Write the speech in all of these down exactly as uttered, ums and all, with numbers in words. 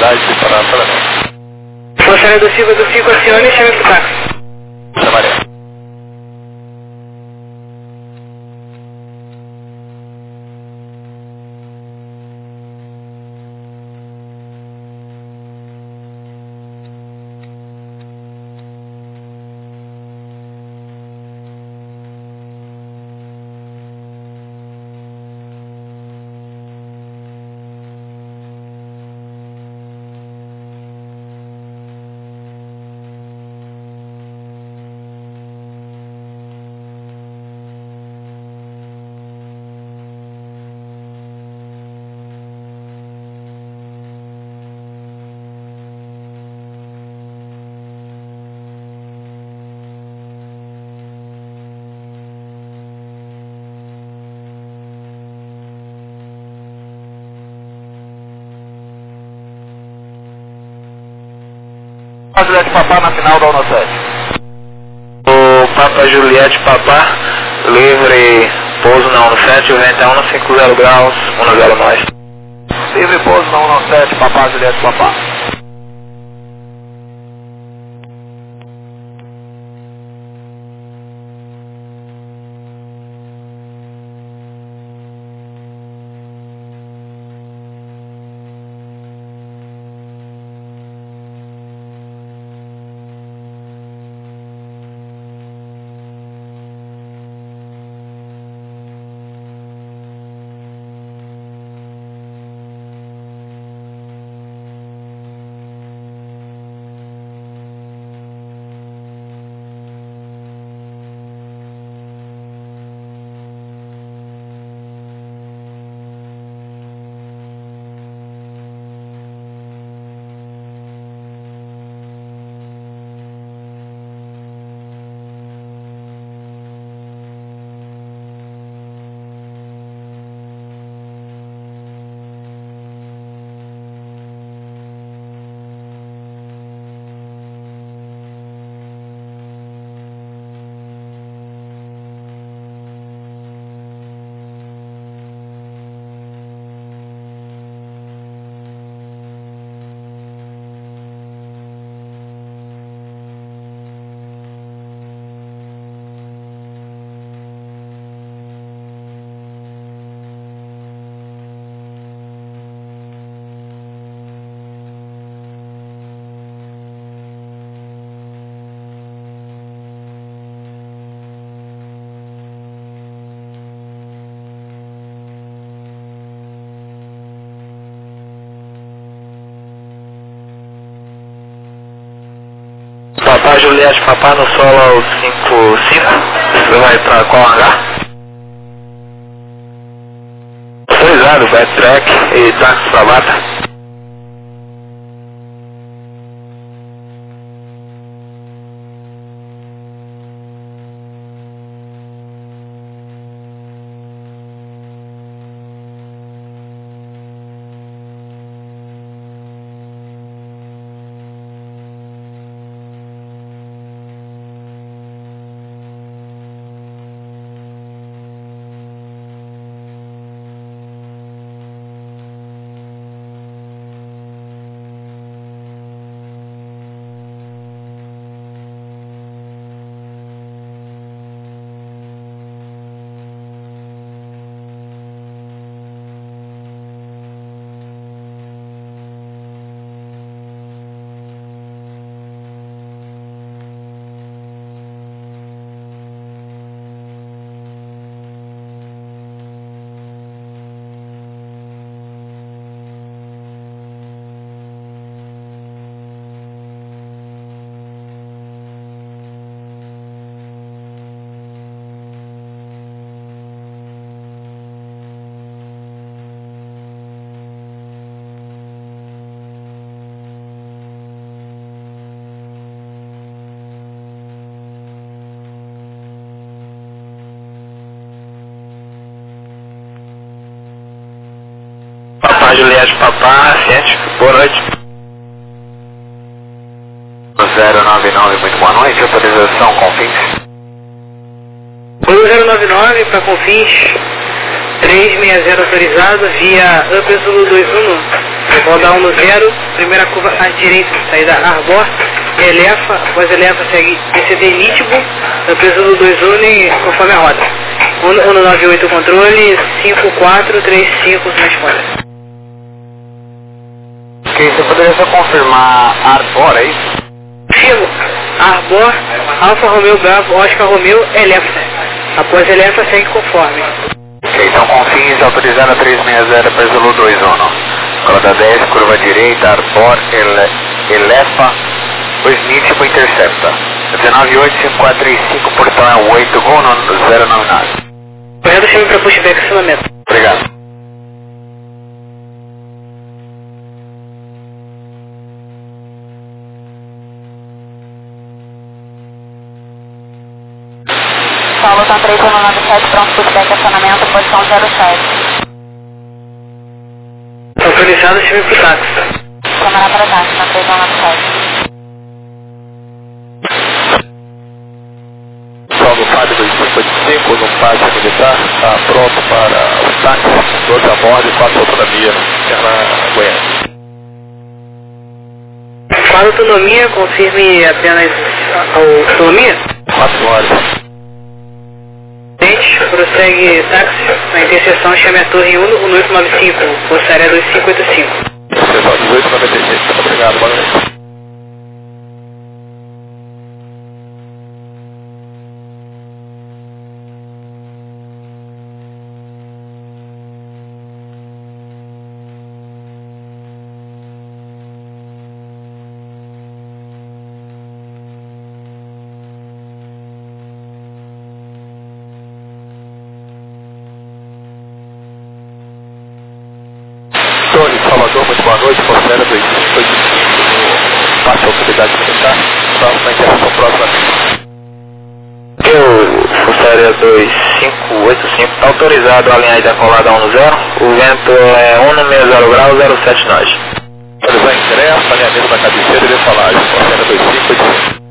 velocidade de parar para mim. Funcionário do Silva do Fico, acione e chame pro táxi. Chamaré. Juliette Papá na final da um sete. O Papa Juliette Papá, livre pouso na um sete, o vento é um cinco zero graus, um zero nós. Livre pouso na um sete, Papá Juliette Papá. Papá Juliette Papá no solo cinco cinco, você vai pra qual hangar? Autorizado, backtrack e táxi pra bata. Papá Juliette Papá, ciente, boa noite. zero nove nove, muito boa noite, autorização Confins. zero nove nove para Confins, trezentos e sessenta autorizado via Upper Zulu dois um. Roda um no zero, primeira curva à direita, saída Arbor, eleva, após eleva segue D C D nítido, da presa do dois une conforme a roda. um no nove oito controle, cinco quatro três cinco na escolha. Ok, você poderia só confirmar Arbor, é isso? Firmo, Arbor, Alfa Romeo Bravo, Oscar Romeo, eleva. Após eleva segue conforme. Ok, então confins autorizando três seis zero para Zulu dois um. Roda dez, curva direita, Arbor, ele, Elefa, dois nítido, intercepta. dezenove oito cinco quatro três cinco, portão é oito, um zero nove nove. Correto, chame para pushback, acionamento. Obrigado. Paulo, tá três um nove sete, pronto, pushback, acionamento, posição zero sete. Autorizado, chame para o táxi. Câmara para táxi, na três um nove sete. Paulo Fábio dois cinco oito cinco, no pátio militar, está pronto para os táxis, doze a bordo e quatro autonomia, na Goiânia. Fala autonomia, confirme apenas a autonomia. quatro horas. Prossegue táxi, na interseção chame a torre um no oito nove cinco, posto área dois cinco oito cinco. Interseção dezoito noventa e seis, muito obrigado, boa noite. Tony, Salvador, muito boa noite, Forcélia dois cinco oito cinco, passa a autoridade militar, estamos na interação próxima. Eu, Forcélia dois cinco oito cinco, está autorizado a linha aí da colada um zero, o vento é um no meio zero grau, zero sete nós. Autorizar ingresso, alinhamento da cabeceira e decolagem, Forcélia dois cinco oito cinco.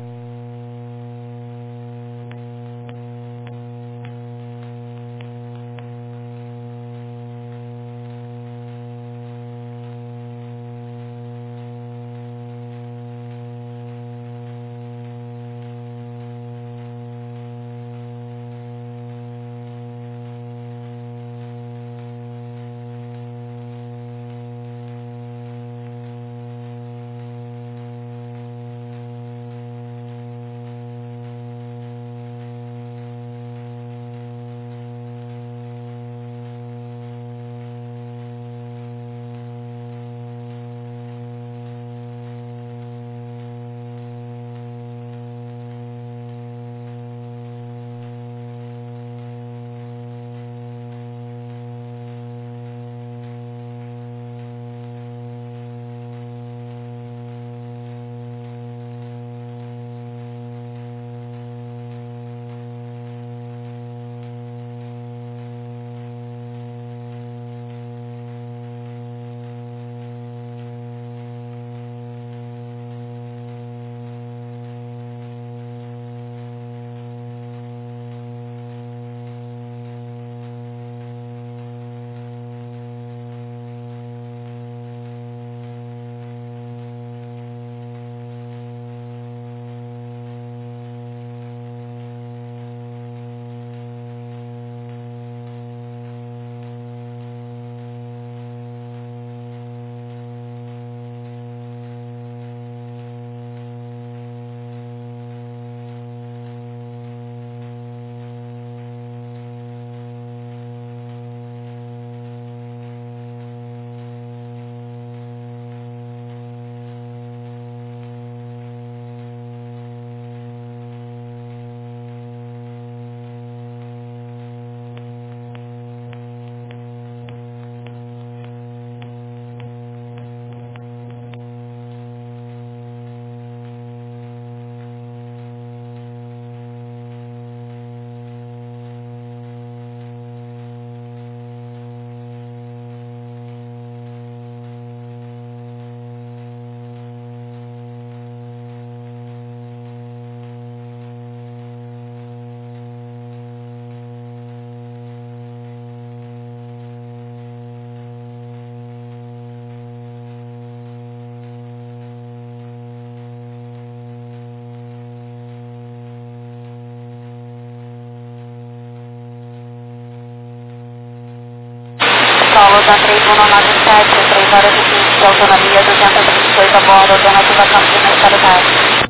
Delta três um nove sete, três horas e vinte de autonomia, duzentos e vinte e oito a bordo, alternativa Campinas, estado tarde.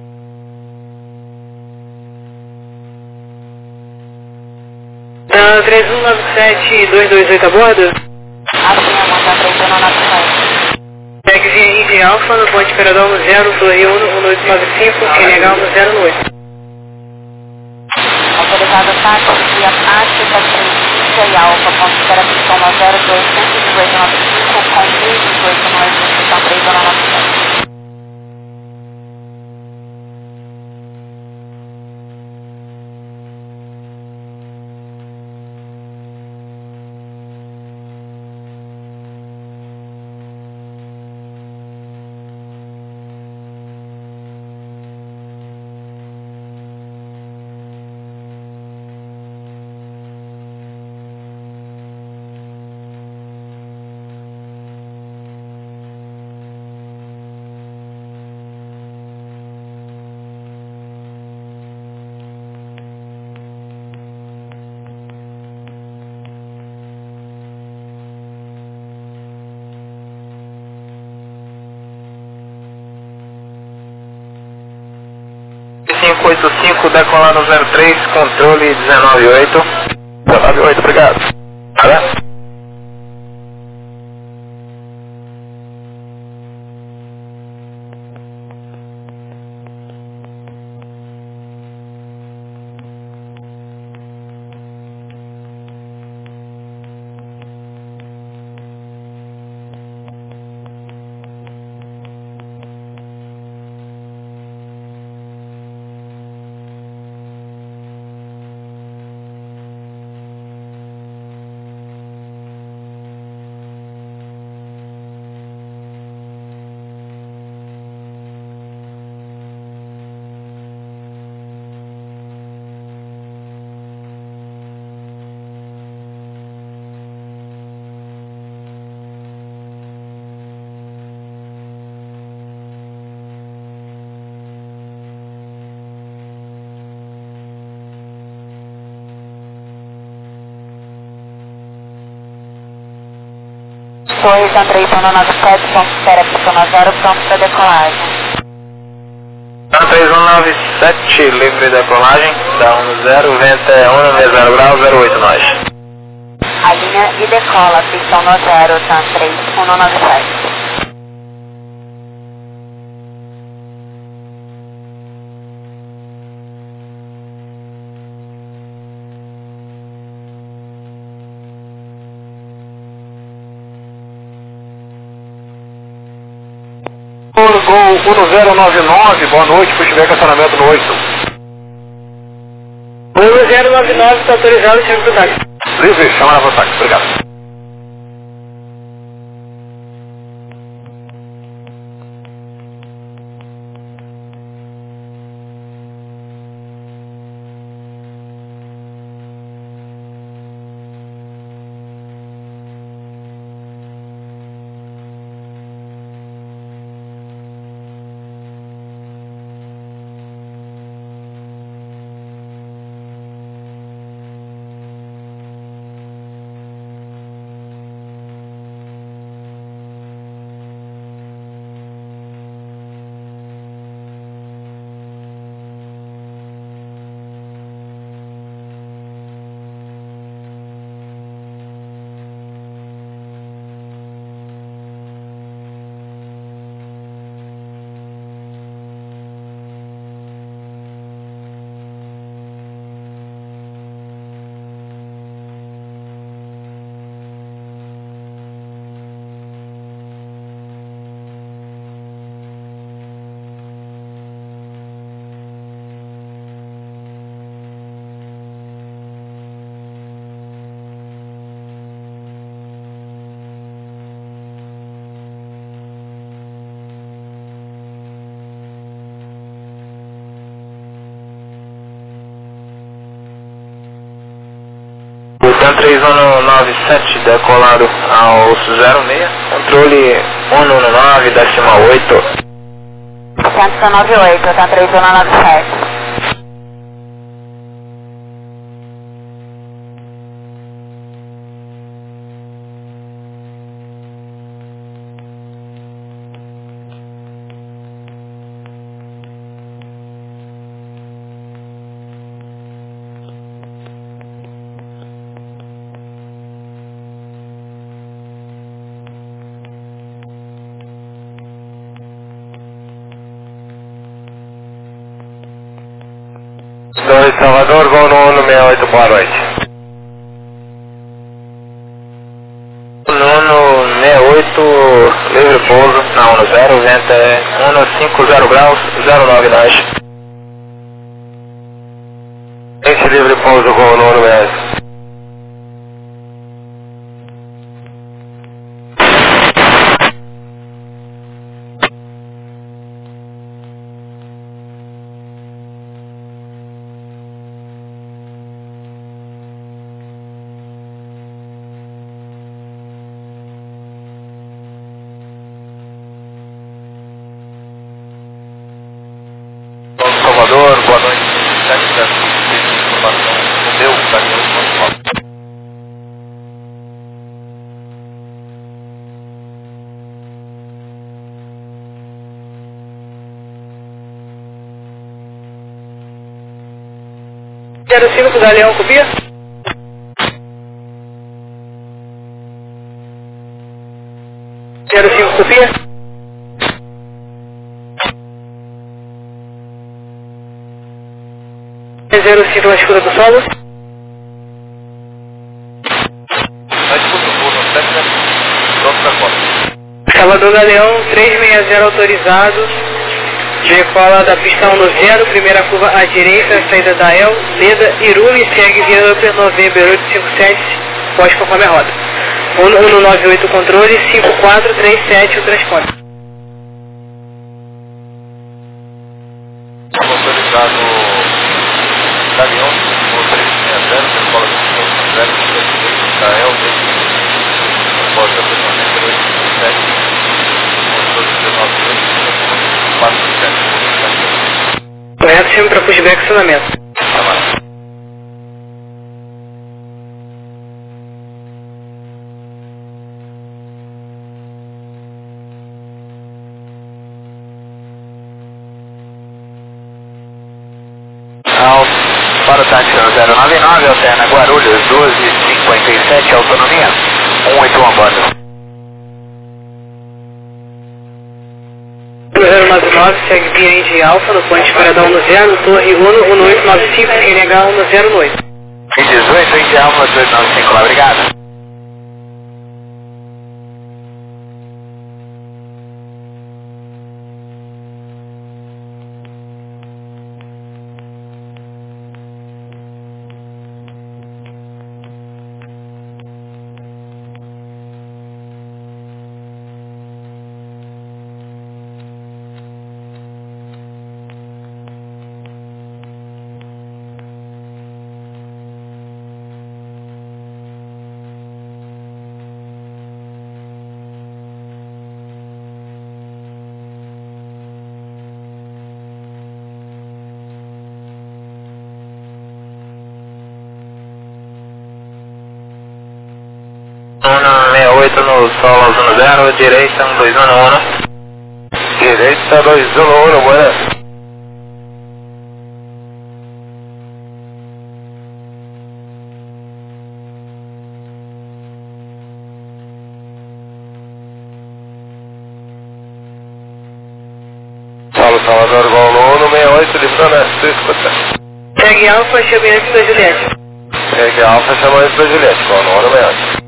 Delta três um nove sete, dois dois oito a bordo? Afirma, Delta três um nove sete. Segue via Indy Alpha no ponto Imperador no zero, Torre um, oito nove cinco, N H no zero no oito. Autorizado táxi via Ática três e Alfa, ponto Imperatriz no zero dois, cento e dezoito nove cinco, com mil e dezoito no Delta três um nove sete. cinco oito cinco, decolado zero três, controle dezenove oito. dezenove oito, obrigado. Nada? Torre três um nove sete, ponto espera pronto zero, pronto para decolagem. três um nove sete, livre decolagem, dá um zero, vento é um sessenta zero graus, zero oito nós. A linha e decola, pistão no zero, tá três um nove sete. Gol um zero nove nove, boa noite, pushback acionamento no oito. um zero nove nove, está autorizado, chega pro táxi. Livre, chamada para o táxi, obrigado. três um nove sete, decolado ao zero seis, controle cento e nove, décima oito. cento e noventa e oito, tá três um nove sete. dois Salvador, gol no um seis oito, boa noite. Nuno seis oito, livre pouso, na um zero, vento é um cinco zero graus, zero nove nós. Esse livre pouso, gol no Nuno seis. Salvador, boa noite. sete zero cinco, informação no meu caminhão de Monte zero cinco, Galeão, copia? zero cinco, copia? zero cinco, na escuta do solo? Na escuta do solo, sete zero cinco, pronto pra fora. Salvador Galeão, trezentos e sessenta autorizado. Decola da pista um no zero, primeira curva à direita, saída da El, Leda, Irumi, segue via Upper November oito cinco sete, pode conforme a rota. um um nove oito controle, cinco quatro três sete o transponder. Autorizado Galeão, trezentos e sessenta, decola da pista um no zero, primeira curva da El, Leda, pode Upper November oito cinco sete, controle dezenove oito, quatro sete. Correto, chame para pushback e acionamento. Para o táxi zero nove nove, alterna Guarulhos, doze e cinquenta e sete, autonomia, um oito um bando. zero nove nove, segue via Indy Alfa, no ponte Paradão no zero, Torre um um oito nove cinco, N H um no zero oito. Em dezoito, Indy Alfa, dois nove cinco, lá, obrigado. um seis oito no solo um zero, direita um dois um um. Direita dois um um, buenas. Solo Salvador, gol no um seis oito, livrando a sua escuta. Segue Alfa, chame antes da Juliette. Segue Alfa, chama antes da Juliette, gol no um seis oito.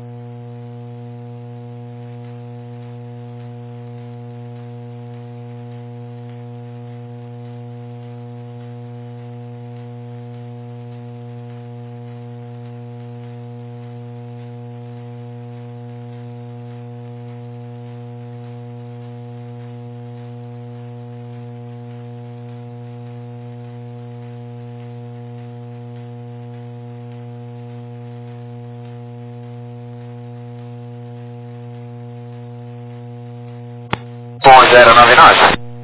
um zero nove nove.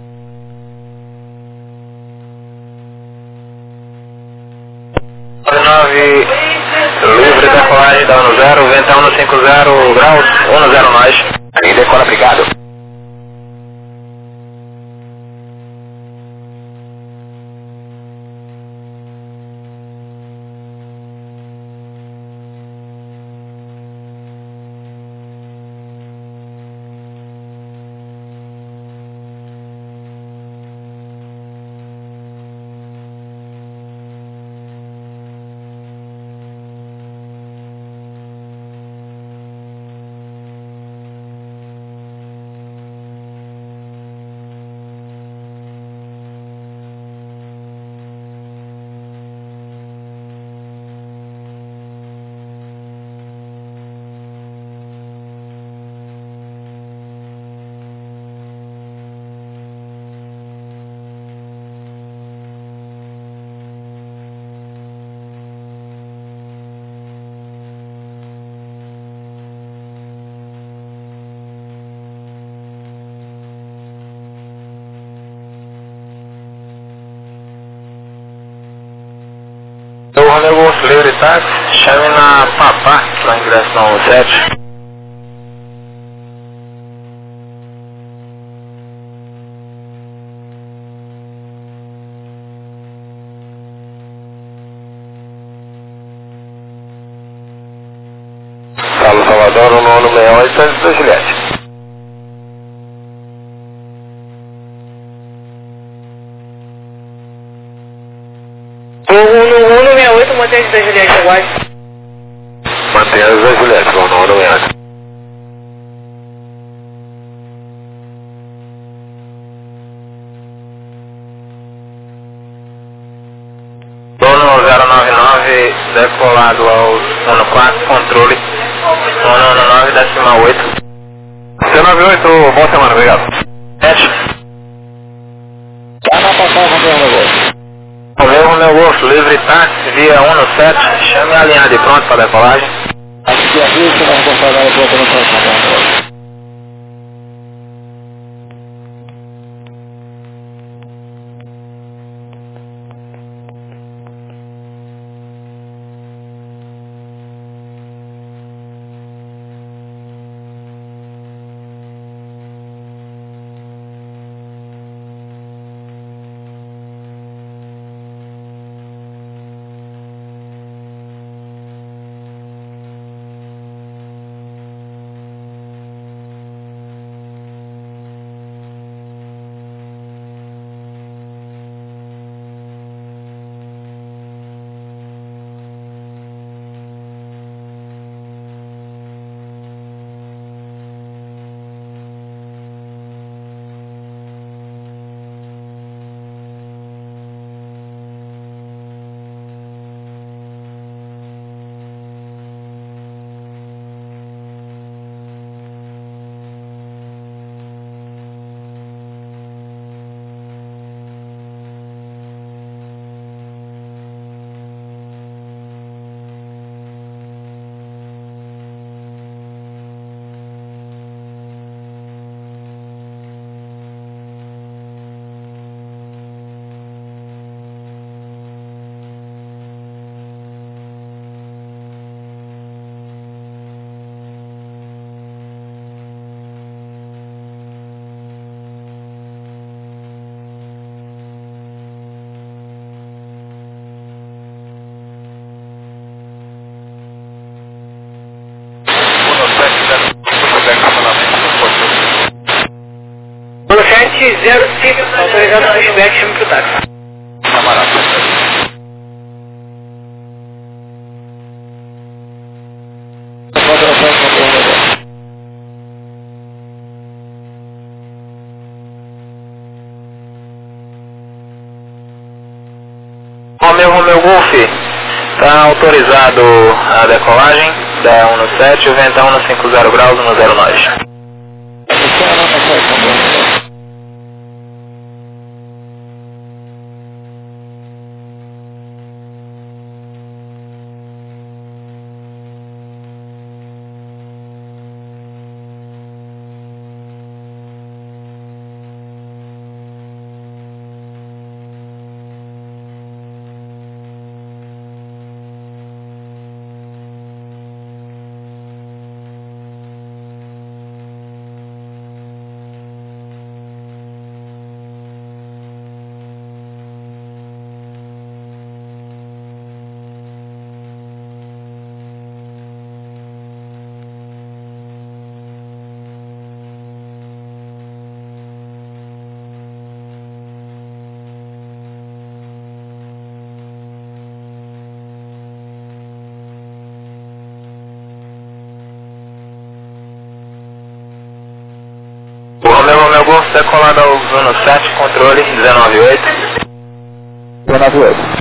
nove, livre decolagem da um zero, vento um cinco zero graus, um zero nós. E decola, obrigado. Romeo Golf livre táxi, chame na Papá para ingresso na um sete. Carlos Salvador, no nono sessenta e oito, antes da Juliette. No um sessenta e oito, mantém da Juliette, aguarde. Mantenha as da Juliette, no nono sessenta e oito. Dono zero nove nove, decolado ao Uno quatro, controle. Uno Uno nove, décima oito. zero nove oito, boa semana, obrigado. sete. Tá na passagem do Romeo Golf. Romeo Romeo Golf, livre táxi, via um no sete, chame a linha de pronto para decolagem. Acho que aqui você vai gostar da outra no próximo. sete zero cinco, autorizado o pushback, chame pro táxi. Camarada. Romeo Romeo Golf, está autorizado a decolagem da um no sete, o vento um no cinquenta graus, no zero nove. O Romeo Romeo Golf decolado ao Uno sete, controle dezenove oito. dezenove oito.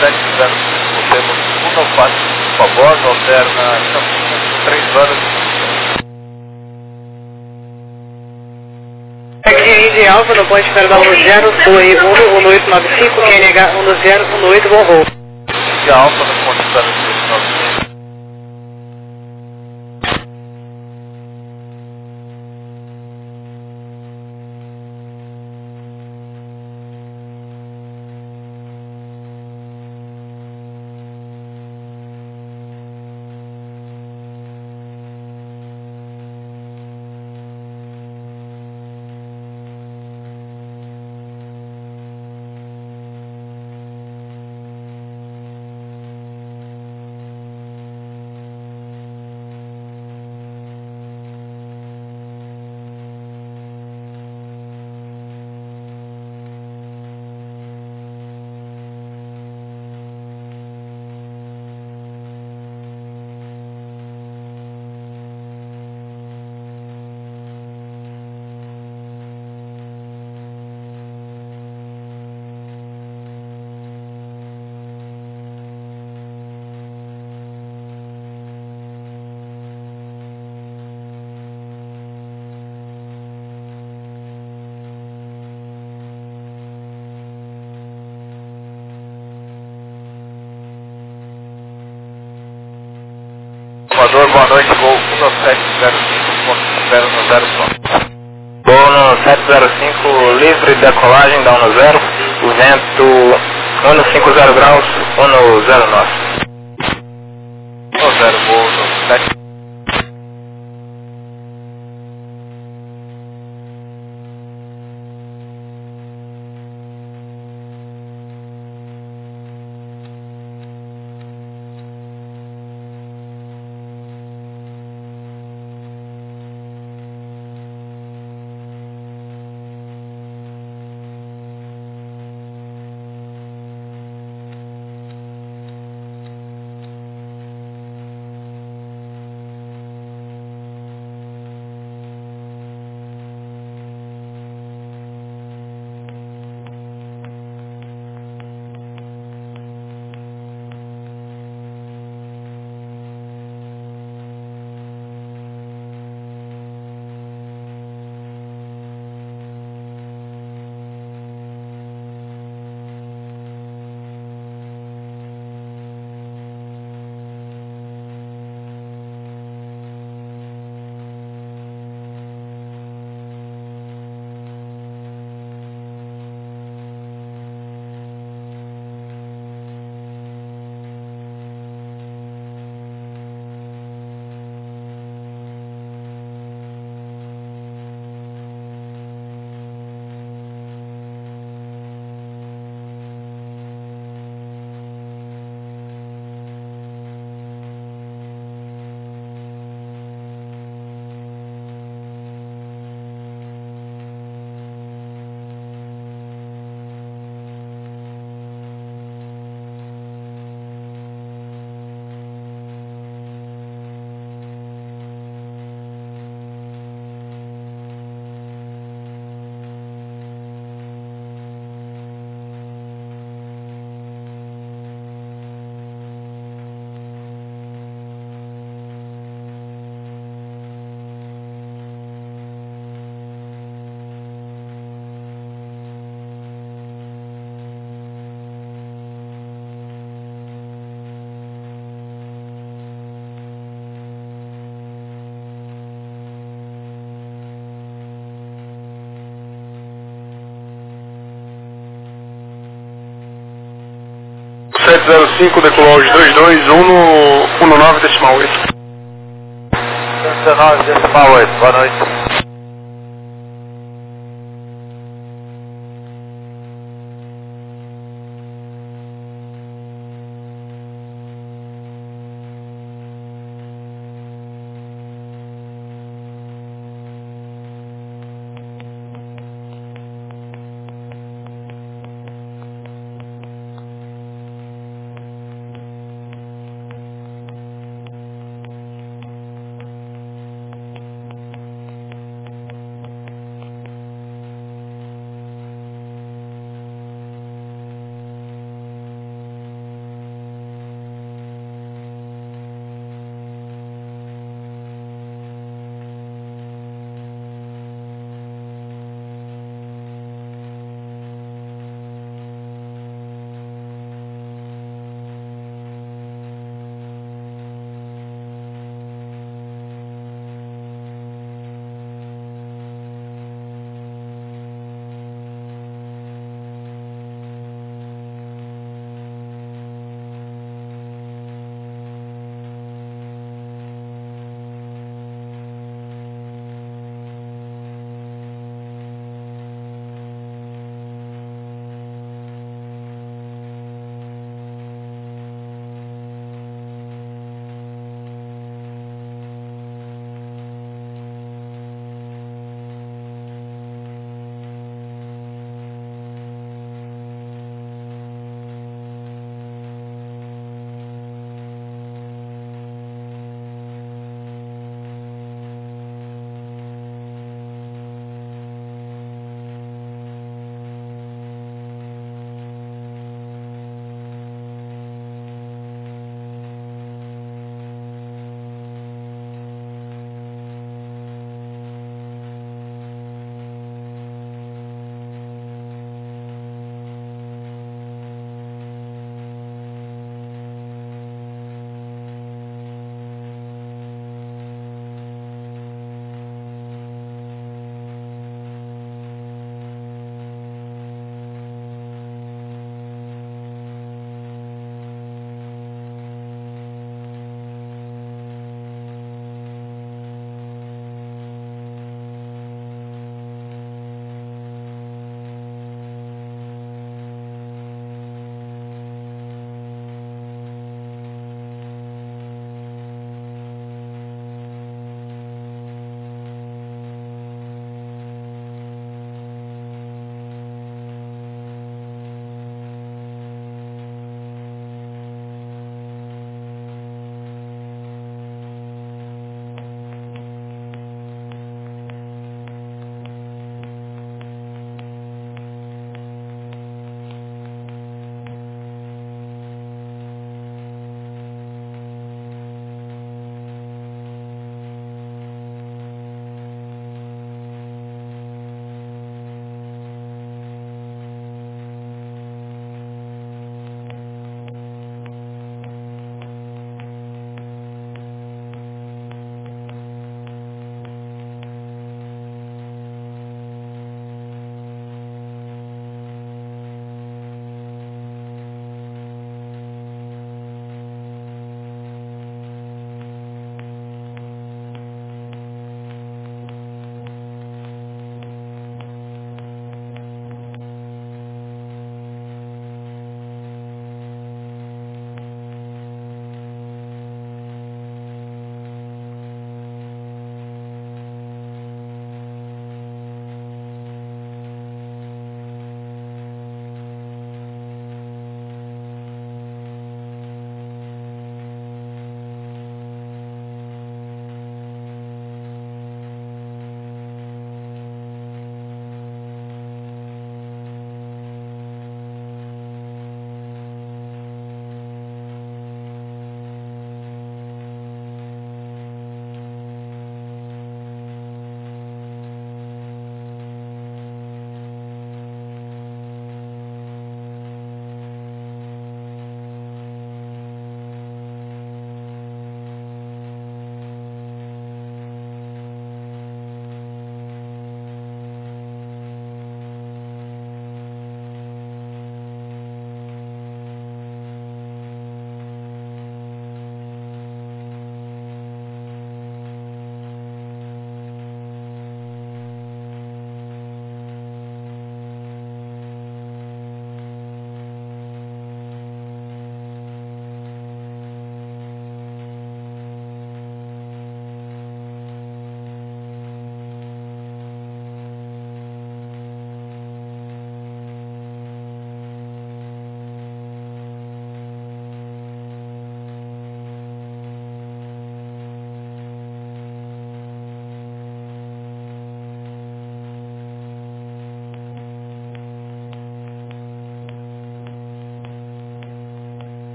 sete zero cinco, temos segunda fase com a bordo, alterna Campinas, três horas. X de Alfa, no ponto de espera da um zero, dois um, um oito nove cinco, Q N H um zero, um oito, bom voo. De Alfa, no ponto de espera do um oito nove cinco. Salvador, boa noite, voo um sete zero cinco, ponto zero no zero só. Voo no sete zero cinco, livre decolagem, down no zero, o vento um no cinco zero graus, um no zero nove. No zero, voo no sete. sete zero cinco, decolagem dois dois um no um nove decimal oito. dezenove decimal oito, boa noite.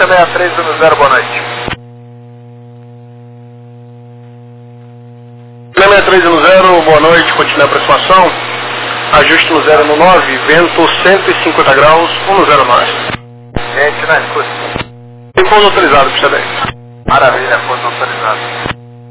seis três um zero, boa noite. seis três um zero, boa noite, continue a aproximação. Ajuste no zero no nove, vento cento e cinquenta graus, um zero nove. Gente, na escuta. Tem ponto autorizado, pista dez. Maravilha, ponto autorizado.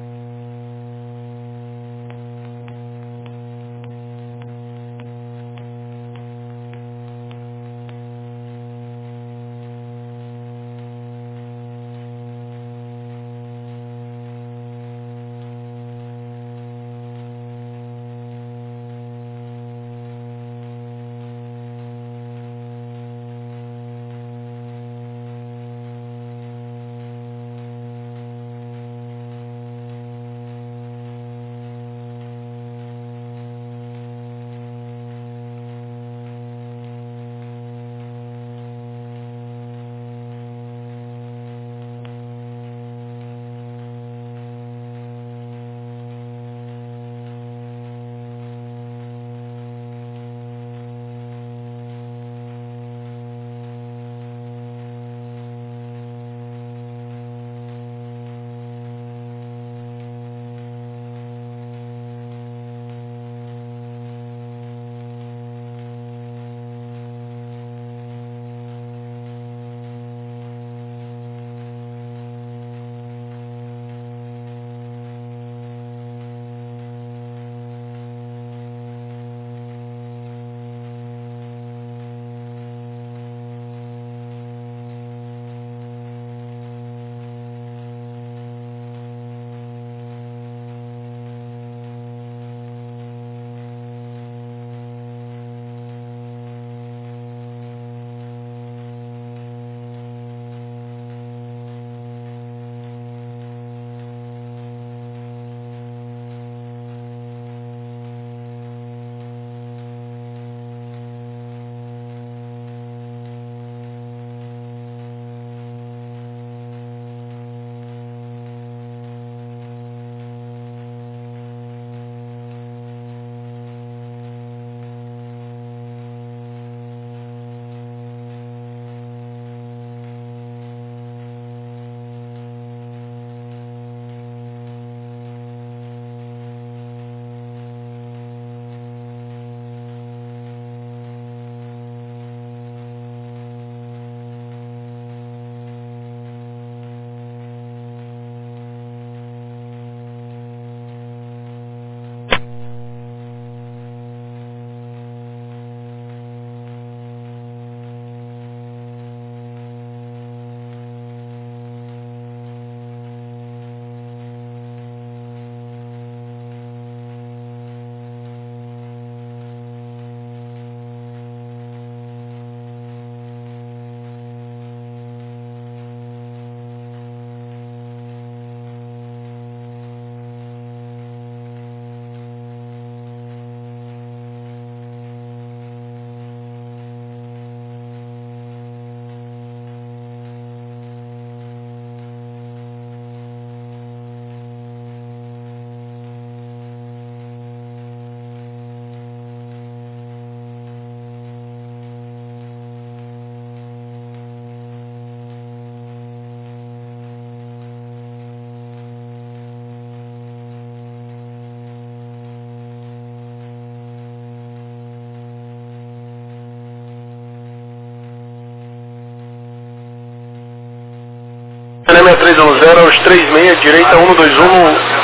seis três um zero, aos três seis, direita um dois um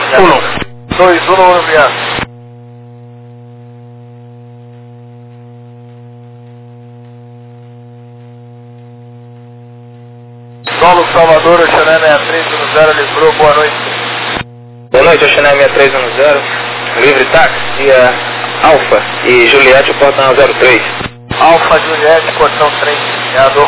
um. dois um um, viado. Solo Salvador, Oxané seis três um zero, livrou, boa noite. Boa noite, Oxané seis três um zero, livre táxi, via Alfa e Juliette, portão zero três. Alfa, Juliette, portão três, viado.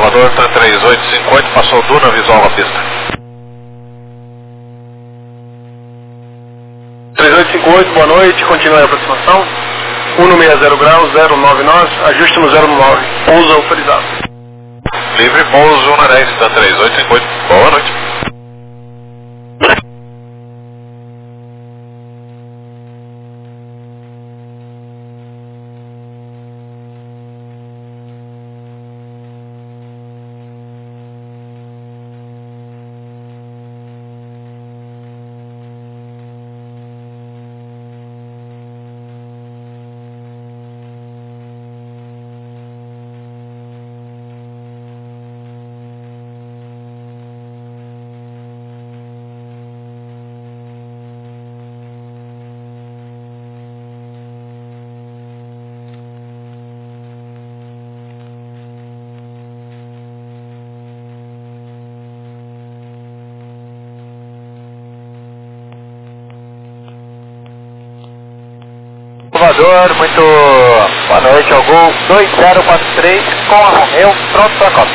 Salvador, tá três oito cinco oito, passou Duna, visual na pista. três oito cinco oito, boa noite, continue a aproximação. um no sessenta graus, zero nove nós, ajuste no zero nove, pouso autorizado. Livre, pouso um na dez, tá três oito cinco oito, boa noite. Salvador, muito boa noite, ao Gol dois zero quatro três com a Romeu, pronto para a Copa.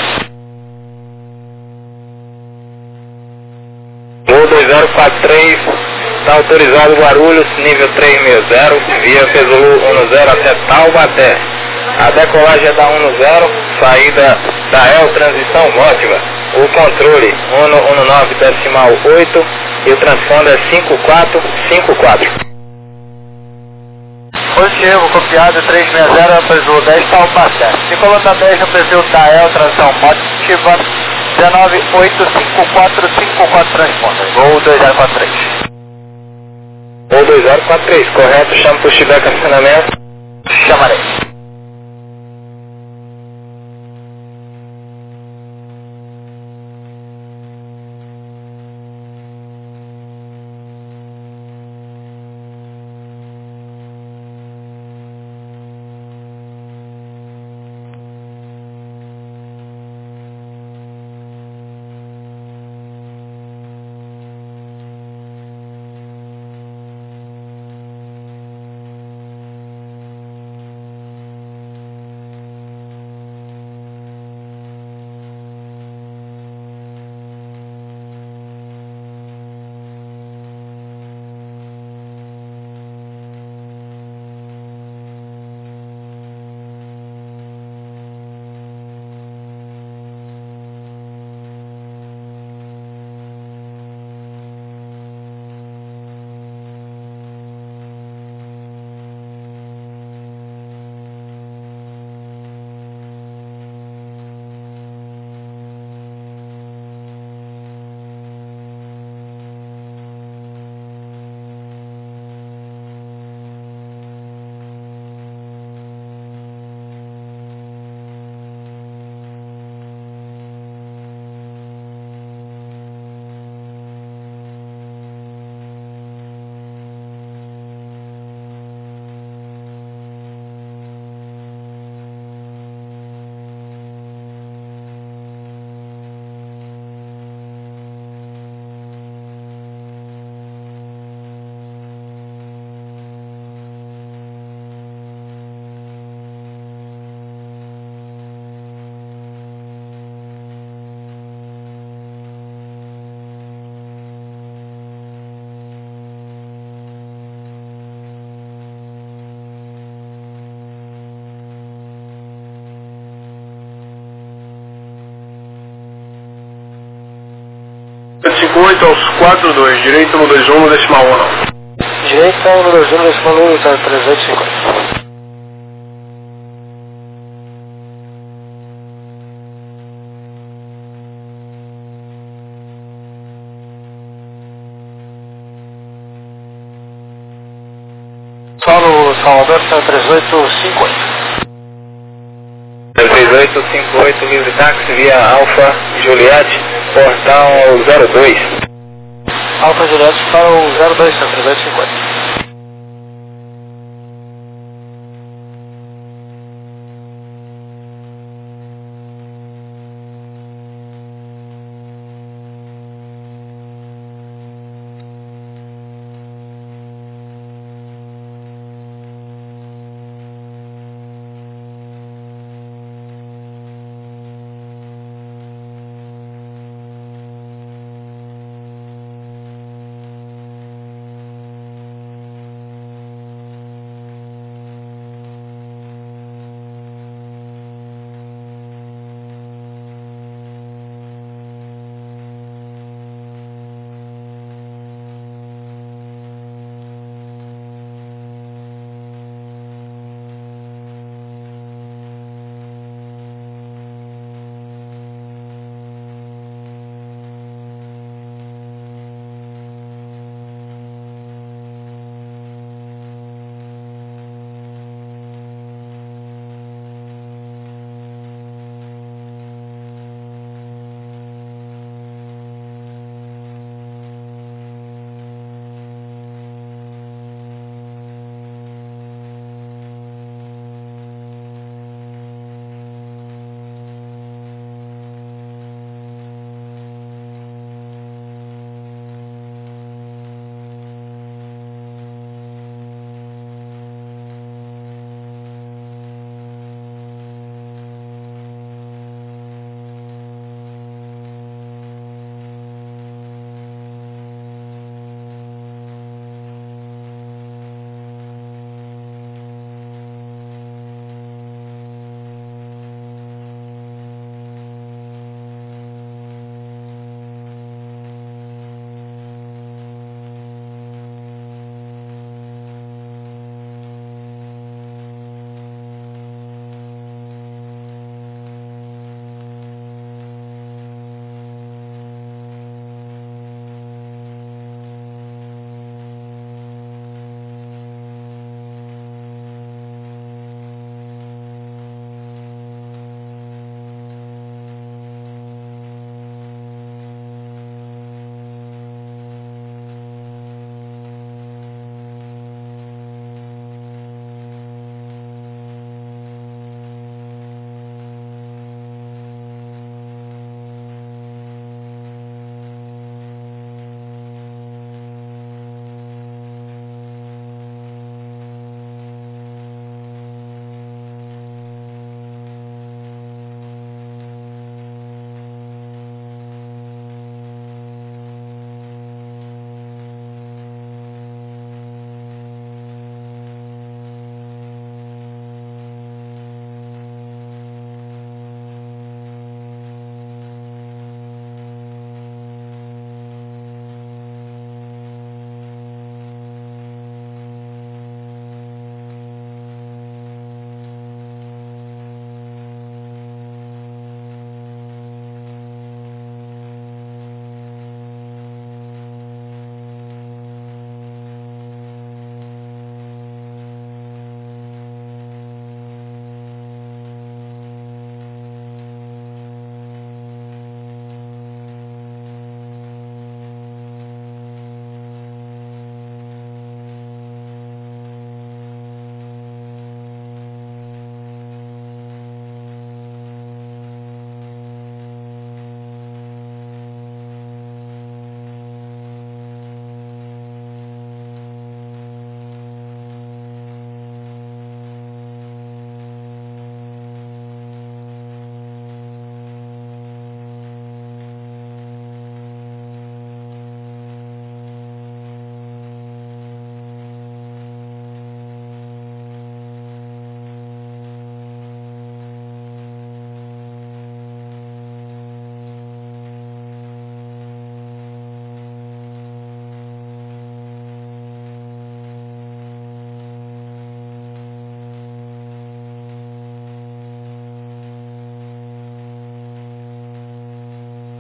Gol dois zero quatro três, está autorizado Guarulhos, nível trezentos e sessenta, via Pesolu um zero até Taubaté. A decolagem é da um zero, saída da E L, transição mótiva. O controle um nove decimal oito e o transponder é cinco quatro cinco quatro. Positivo, copiado três sessenta, Pesolu dez, Taubaté. Ficou nota dez no perfil da E L, transição mótiva, um nove oito cinco quatro cinco quatro transponder. Gol dois zero quatro três. Gol dois zero quatro três, correto, chama para o pushback acionamento. Chamarei. cinco oito aos quatro dois, direito no dois um, decimal um. Direito no dois um, decimal um, três oito cinco oito. Solo Salvador, três oito cinco oito. três oito cinco oito, livre táxi via Alfa Juliette, portão zero dois. Alfa Juliette para o zero dois, três oito cinco oito.